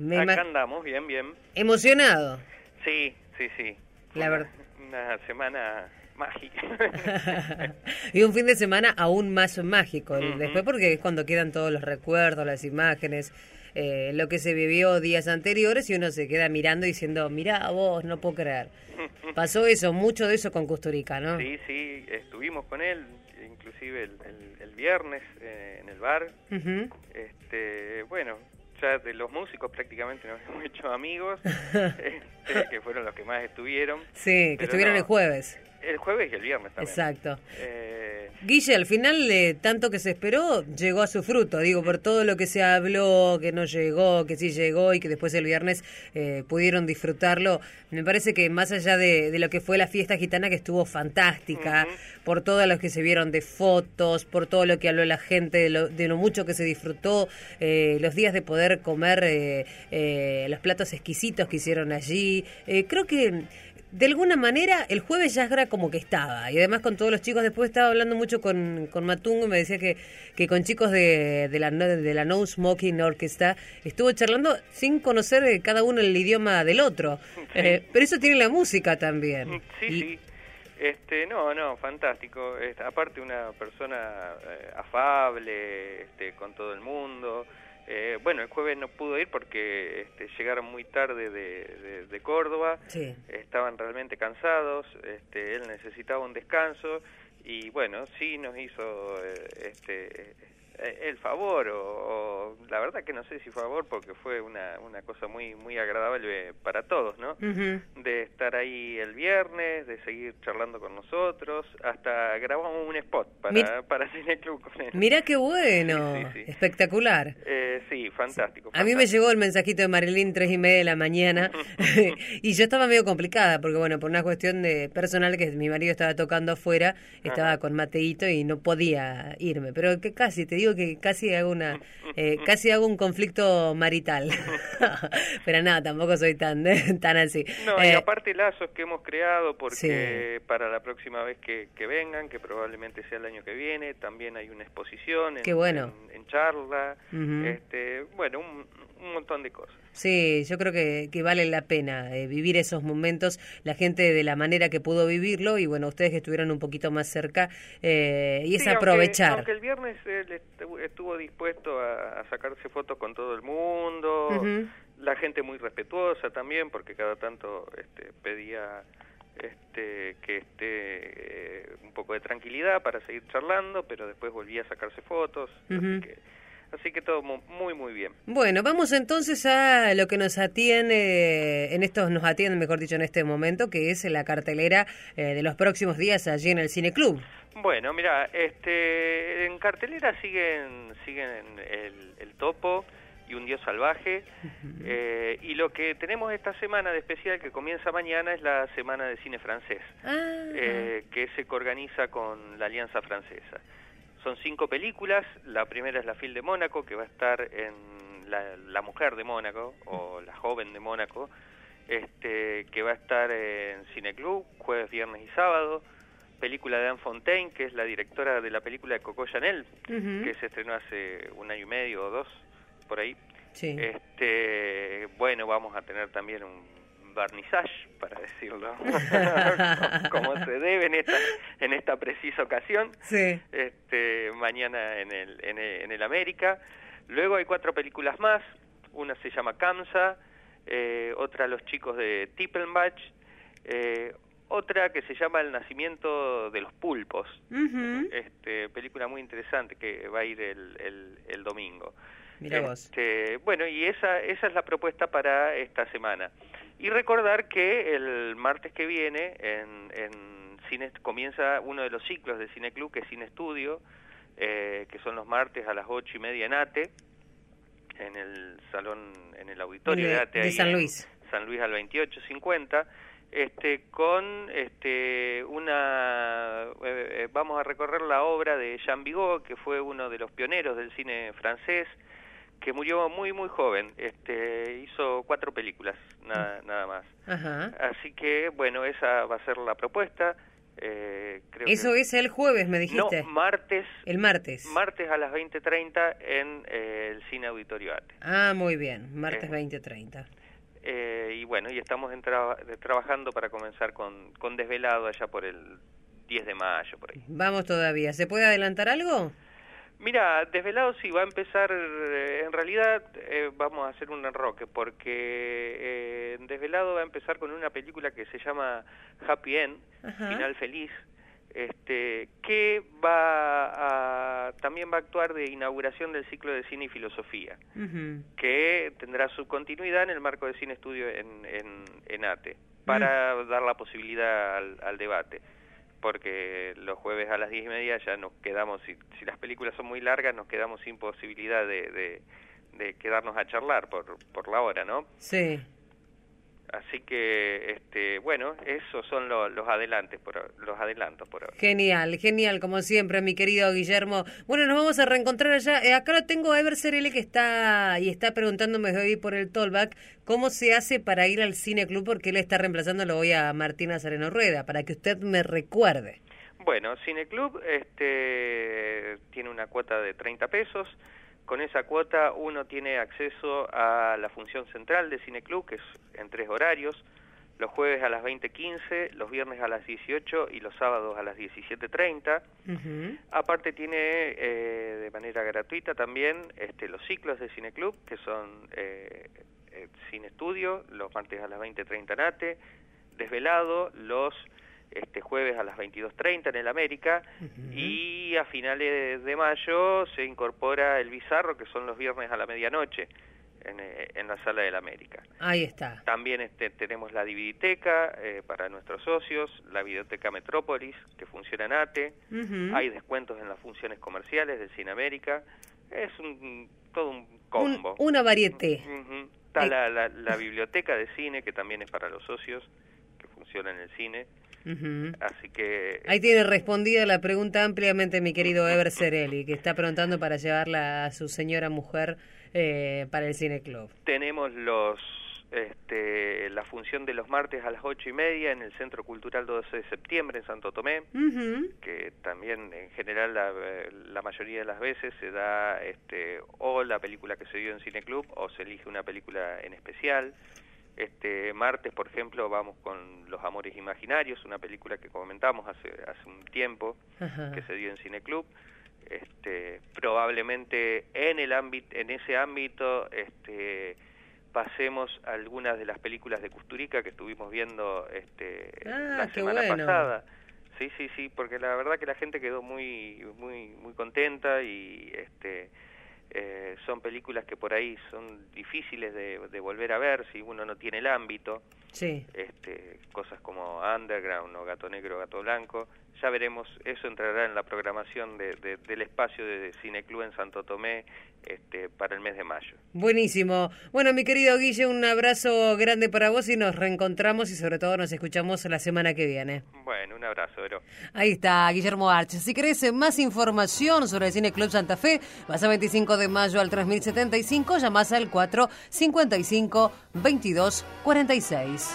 Acá andamos, bien, bien. ¿Emocionado? Sí. La verdad. Una semana mágica. Y un fin de semana aún más mágico. Uh-huh. Después porque es cuando quedan todos los recuerdos, las imágenes, lo que se vivió días anteriores y uno se queda mirando y diciendo, mirá vos, no puedo creer. Pasó eso, mucho de eso con Kusturica, ¿no? Sí, estuvimos con él, inclusive el viernes en el bar. Uh-huh. Bueno, ya de los músicos prácticamente nos hemos hecho amigos, que fueron los que más estuvieron. Sí, que estuvieron el jueves. El jueves y el viernes también. Exacto. Guille, al final de tanto que se esperó, llegó a su fruto. Digo, por todo lo que se habló, que no llegó, que sí llegó y que después el viernes pudieron disfrutarlo. Me parece que más allá de lo que fue la fiesta gitana, que estuvo fantástica, uh-huh, por todos los que se vieron de fotos, por todo lo que habló la gente, de lo mucho que se disfrutó, los días de poder comer los platos exquisitos que hicieron allí. Creo que de alguna manera el jueves ya era como que estaba, y además con todos los chicos. Después estaba hablando mucho con Matungo y me decía que con chicos de la No Smoking Orchestra estuvo charlando sin conocer cada uno el idioma del otro. Sí. Pero eso tiene la música también. Sí. No, fantástico. Aparte una persona afable, con todo el mundo. Bueno, el jueves no pudo ir porque llegaron muy tarde de Córdoba. Sí. Estaban realmente cansados, él necesitaba un descanso y bueno, sí nos hizo el favor, o la verdad que no sé si favor, porque fue una cosa muy agradable para todos, ¿no? Uh-huh. De estar ahí el viernes, de seguir charlando con nosotros, hasta grabamos un spot para Cineclub con él. Mirá qué bueno, sí. Espectacular. Sí, fantástico. A mí me llegó el mensajito de Marilyn 3:30 de la mañana y yo estaba medio complicada porque bueno, por una cuestión de personal, que mi marido estaba tocando afuera, estaba con Mateito y no podía irme, pero que casi, te digo que casi hago un conflicto marital. Pero nada, tampoco soy tan así. No, y aparte lazos que hemos creado, porque sí, para la próxima vez que vengan, que probablemente sea el año que viene, también hay una exposición en charla, uh-huh, bueno, un montón de cosas. Sí, yo creo que vale la pena vivir esos momentos, la gente de la manera que pudo vivirlo, y bueno, ustedes que estuvieron un poquito más cerca, y es aprovechar. Aunque el viernes él estuvo dispuesto a sacarse fotos con todo el mundo, uh-huh, la gente muy respetuosa también, porque cada tanto pedía que esté un poco de tranquilidad para seguir charlando, pero después volvía a sacarse fotos, uh-huh, así que todo muy bien. Bueno, vamos entonces a lo que nos atiende en este momento, que es la cartelera de los próximos días allí en el Cineclub. Bueno, mira, en cartelera siguen el Topo y Un Dios Salvaje, uh-huh, y lo que tenemos esta semana de especial, que comienza mañana, es la Semana de Cine Francés, que se coorganiza con la Alianza Francesa. Son 5 películas. La primera es La Fille de Mónaco, que va a estar en la Mujer de Mónaco, o La Joven de Mónaco, que va a estar en Cineclub jueves, viernes y sábado. Película de Anne Fontaine, que es la directora de la película de Coco Chanel, uh-huh, que se estrenó hace 1 año y medio o 2, por ahí. Sí. Bueno, vamos a tener también un vernissage, para decirlo como se debe en esta precisa ocasión. Sí. Mañana en el América. Luego hay 4 películas más. Una se llama Kamsa, otra Los chicos de Tippelbach, otra que se llama El nacimiento de los pulpos, uh-huh, película muy interesante que va a ir el domingo. Mirá vos. Bueno, y esa es la propuesta para esta semana. Y recordar que el martes que viene en cine comienza uno de los ciclos de Cineclub, que es Cine Estudio, que son los martes a las 8:30 en ATE, en el salón, en el auditorio de ATE, de San Luis. San Luis al 2850, con vamos a recorrer la obra de Jean Vigo, que fue uno de los pioneros del cine francés, que murió muy joven. Hizo 4 películas, nada más. Ajá. Así que bueno, esa va a ser la propuesta. Creo Eso es el jueves, me dijiste. No, martes. El martes. Martes a las 20:30 en el Cine Auditorio ATE. Ah, muy bien, martes 20:30. Y bueno, y estamos trabajando para comenzar con Desvelado allá por el 10 de mayo, por ahí. Vamos todavía. ¿Se puede adelantar algo? Mira, Desvelado sí va a empezar, en realidad vamos a hacer un enroque, porque Desvelado va a empezar con una película que se llama Happy End, Final Feliz, que también va a actuar de inauguración del ciclo de cine y filosofía, que tendrá su continuidad en el marco de Cine Estudio en ATE, para dar la posibilidad al debate. Porque los jueves a las 10:30 ya nos quedamos, si las películas son muy largas, nos quedamos sin posibilidad de quedarnos a charlar por la hora, ¿no? Sí. Así que, bueno, esos son los adelantos por ahora. Genial, genial, como siempre, mi querido Guillermo. Bueno, nos vamos a reencontrar allá. Acá lo tengo a Ever Cerelli, que está preguntándome hoy por el Tollback, cómo se hace para ir al Cine Club, porque él está reemplazándolo hoy a Martín Nazareno Rueda, para que usted me recuerde. Bueno, Cine Club tiene una cuota de 30 pesos. Con esa cuota uno tiene acceso a la función central de Cine Club, que es en 3 horarios, los jueves a las 20:15, los viernes a las 18 y los sábados a las 17:30. Aparte tiene de manera gratuita también los ciclos de Cine Club, que son Cine Estudio, los martes a las 20:30 en ATE, Desvelado, los jueves a las 22:30 en el América, y a finales de mayo se incorpora el Bizarro, que son los viernes a la medianoche en la Sala del América. Ahí está. También tenemos la Dividiteca para nuestros socios, la Videoteca Metrópolis, que funciona en ATE, hay descuentos en las funciones comerciales del Cine América, es todo un combo. Una varieté. Está la Biblioteca de Cine, que también es para los socios, que funciona en el cine. Así que ahí tiene respondida la pregunta ampliamente mi querido Ever Cerelli, que está preguntando para llevarla a su señora mujer para el Cine Club. Tenemos la función de los martes a las 8:30 en el Centro Cultural 12 de Septiembre en Santo Tomé, que también en general la mayoría de las veces se da o la película que se dio en Cine Club o se elige una película en especial. Martes, por ejemplo, vamos con Los Amores Imaginarios, una película que comentamos hace un tiempo, que se dio en Cine Club. Probablemente en ese ámbito pasemos algunas de las películas de Kusturica que estuvimos viendo la semana pasada. Sí, porque la verdad que la gente quedó muy contenta y son películas que por ahí son difíciles de volver a ver si uno no tiene el ámbito. Sí. Cosas como Underground o Gato Negro, Gato Blanco. Ya veremos, eso entrará en la programación del espacio de Cine Club en Santo Tomé para el mes de mayo. Buenísimo. Bueno, mi querido Guille, un abrazo grande para vos y nos reencontramos y sobre todo nos escuchamos la semana que viene. Bueno, un abrazo, Vero. Ahí está, Guillermo Arch. Si querés más información sobre el Cine Club Santa Fe, vas a 25 de mayo al 3075, llamás al 455-2246.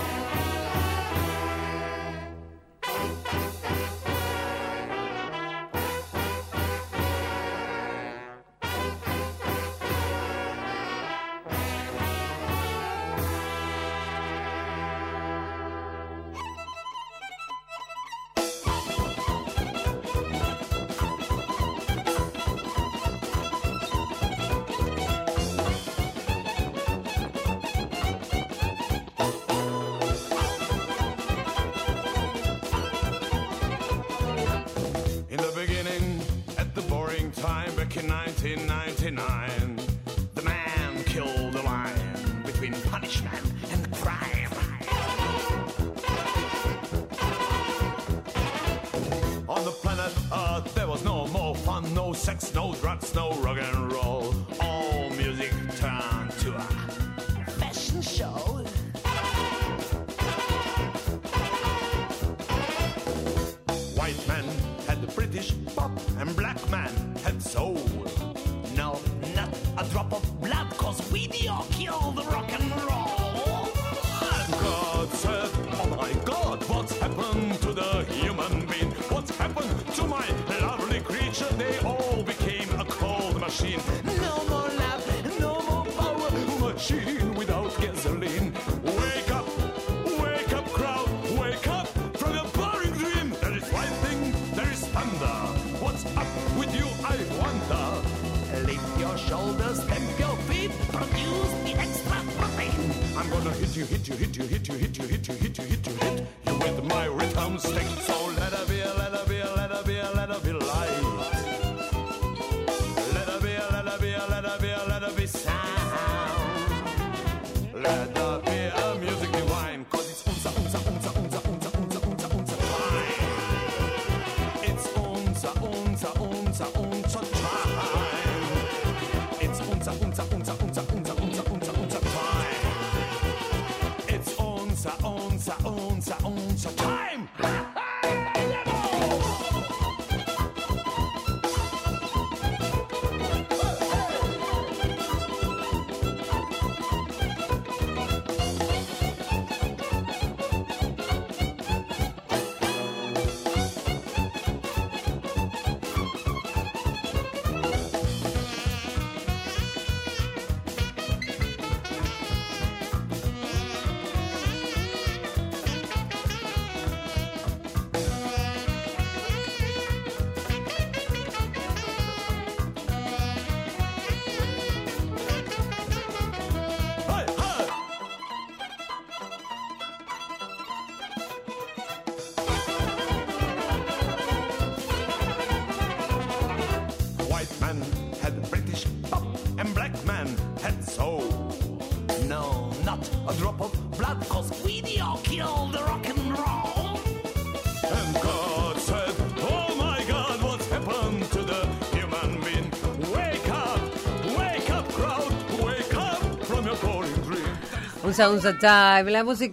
In 1999, the man killed the line between punishment and crime. On the planet Earth, there was no more fun, no sex, no drugs, no rock and roll. All music turned to a fashion show. White man had the British pop and black man had soul. No, not a drop of blood, cause video killed the rock and roll. And God said, oh my God, what's happened to the human machine. No more love, no more power, machine without gasoline. Wake up crowd, wake up from your boring dream. There is one thing, there is thunder. What's up with you, I wonder? Lift your shoulders, stamp your feet, produce the extra protein. I'm gonna hit you with my rhythm stick. So let her be, let her be, let her be, let her be light. Let her be, let her be, let her be, let her be sound. Let her be a music divine, 'cause it's unser time. It's unser time. It's unser time. It's unser time. Unsa Time, la música